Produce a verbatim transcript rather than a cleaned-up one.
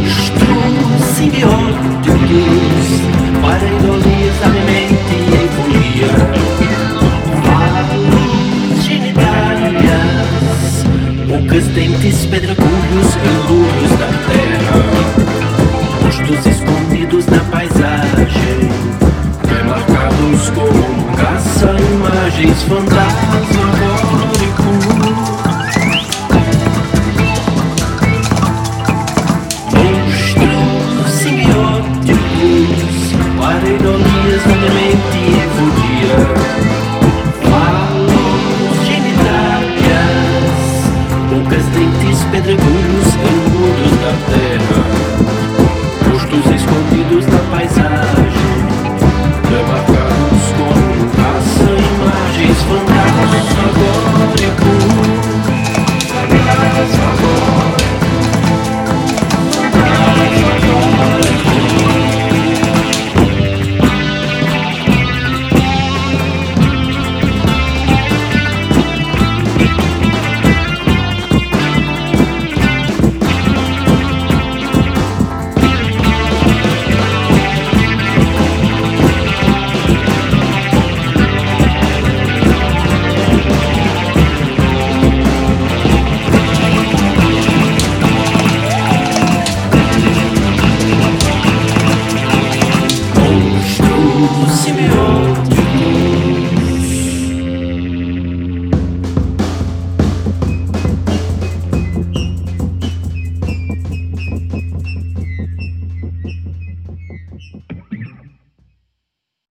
Monstros simbióticos, pareidolias da minha mente em folia. Falos genitálias, bocas, dentes, pedregulhos, engulhos da terra. Rostos escondidos na paisagem, demarcados como caça-imagens fantasmagóricos. Monstros simbióticos, pareidolias da minha mente em folia. Falos genitálias, bocas, dentes, pedregulhos,